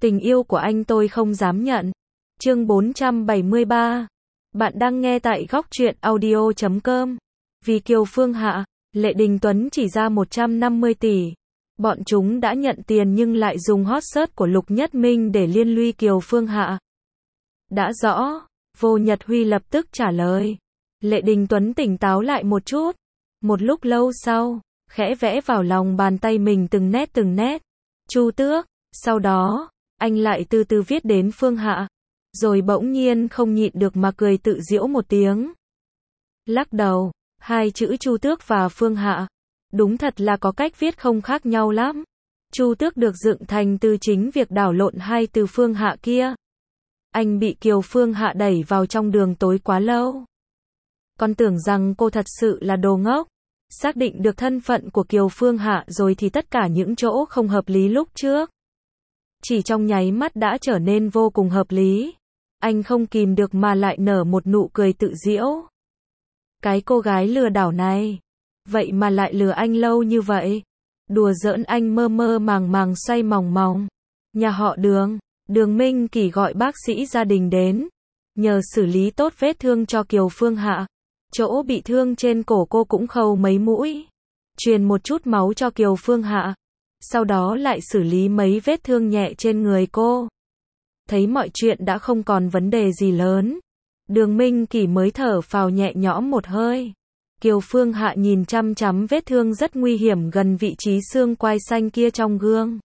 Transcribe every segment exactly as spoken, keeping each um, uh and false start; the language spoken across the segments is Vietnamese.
Tình yêu của anh tôi không dám nhận. Chương bốn trăm bảy mươi ba. Bạn đang nghe tại góc truyện audio chấm com. Vì Kiều Phương Hạ, Lệ Đình Tuấn chỉ ra một trăm năm mươi tỷ. Bọn chúng đã nhận tiền nhưng lại dùng hot search của Lục Nhất Minh để liên lụy Kiều Phương Hạ. Đã rõ, Vô Nhật Huy lập tức trả lời. Lệ Đình Tuấn tỉnh táo lại một chút. Một lúc lâu sau, khẽ vẽ vào lòng bàn tay mình từng nét từng nét. Chu Tước, sau đó, anh lại từ từ viết đến Phương Hạ. Rồi bỗng nhiên không nhịn được mà cười tự giễu một tiếng. Lắc đầu, hai chữ Chu Tước và Phương Hạ. Đúng thật là có cách viết không khác nhau lắm. Chu Tước được dựng thành từ chính việc đảo lộn hai từ Phương Hạ kia. Anh bị Kiều Phương Hạ đẩy vào trong đường tối quá lâu. Con tưởng rằng cô thật sự là đồ ngốc. Xác định được thân phận của Kiều Phương Hạ rồi thì tất cả những chỗ không hợp lý lúc trước chỉ trong nháy mắt đã trở nên vô cùng hợp lý. Anh không kìm được mà lại nở một nụ cười tự giễu. Cái cô gái lừa đảo này, vậy mà lại lừa anh lâu như vậy. Đùa giỡn, anh mơ mơ màng màng xoay mòng mòng. Nhà họ Đường, Đường Minh Kỳ gọi bác sĩ gia đình đến, nhờ xử lý tốt vết thương cho Kiều Phương Hạ. Chỗ bị thương trên cổ cô cũng khâu mấy mũi, truyền một chút máu cho Kiều Phương Hạ. Sau đó lại xử lý mấy vết thương nhẹ trên người cô. Thấy mọi chuyện đã không còn vấn đề gì lớn, Đường Minh Kỳ mới thở phào nhẹ nhõm một hơi. Kiều Phương Hạ nhìn chăm chăm vết thương rất nguy hiểm gần vị trí xương quai xanh kia trong gương.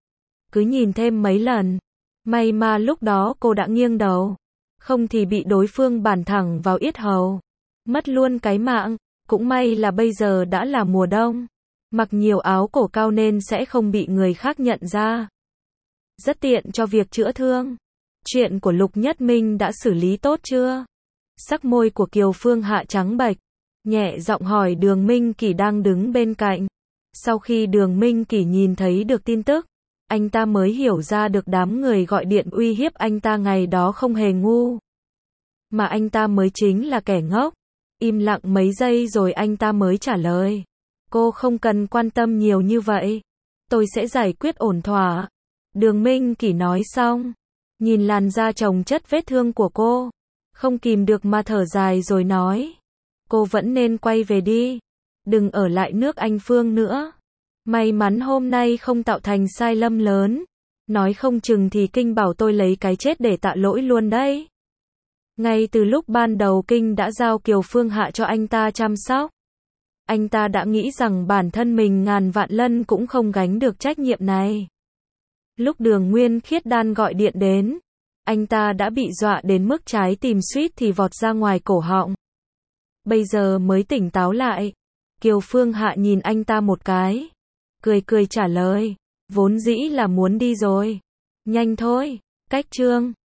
Cứ nhìn thêm mấy lần. May mà lúc đó cô đã nghiêng đầu, không thì bị đối phương bản thẳng vào yết hầu, mất luôn cái mạng. Cũng may là bây giờ đã là mùa đông, mặc nhiều áo cổ cao nên sẽ không bị người khác nhận ra. Rất tiện cho việc chữa thương. Chuyện của Lục Nhất Minh đã xử lý tốt chưa? Sắc môi của Kiều Phương Hạ trắng bệch, nhẹ giọng hỏi Đường Minh Kỳ đang đứng bên cạnh. Sau khi Đường Minh Kỳ nhìn thấy được tin tức, anh ta mới hiểu ra được đám người gọi điện uy hiếp anh ta ngày đó không hề ngu, mà anh ta mới chính là kẻ ngốc. Im lặng mấy giây rồi anh ta mới trả lời. Cô không cần quan tâm nhiều như vậy. Tôi sẽ giải quyết ổn thỏa. Đường Minh Kỳ nói xong, nhìn làn da chồng chất vết thương của cô, không kìm được mà thở dài rồi nói. Cô vẫn nên quay về đi. Đừng ở lại nước Anh Phương nữa. May mắn hôm nay không tạo thành sai lầm lớn. Nói không chừng thì Kinh bảo tôi lấy cái chết để tạ lỗi luôn đấy. Ngay từ lúc ban đầu Kinh đã giao Kiều Phương Hạ cho anh ta chăm sóc. Anh ta đã nghĩ rằng bản thân mình ngàn vạn lần cũng không gánh được trách nhiệm này. Lúc Đường Nguyên Khiết Đan gọi điện đến, anh ta đã bị dọa đến mức trái tim suýt thì vọt ra ngoài cổ họng. Bây giờ mới tỉnh táo lại. Kiều Phương Hạ nhìn anh ta một cái, cười cười trả lời. Vốn dĩ là muốn đi rồi. Nhanh thôi. Cách chương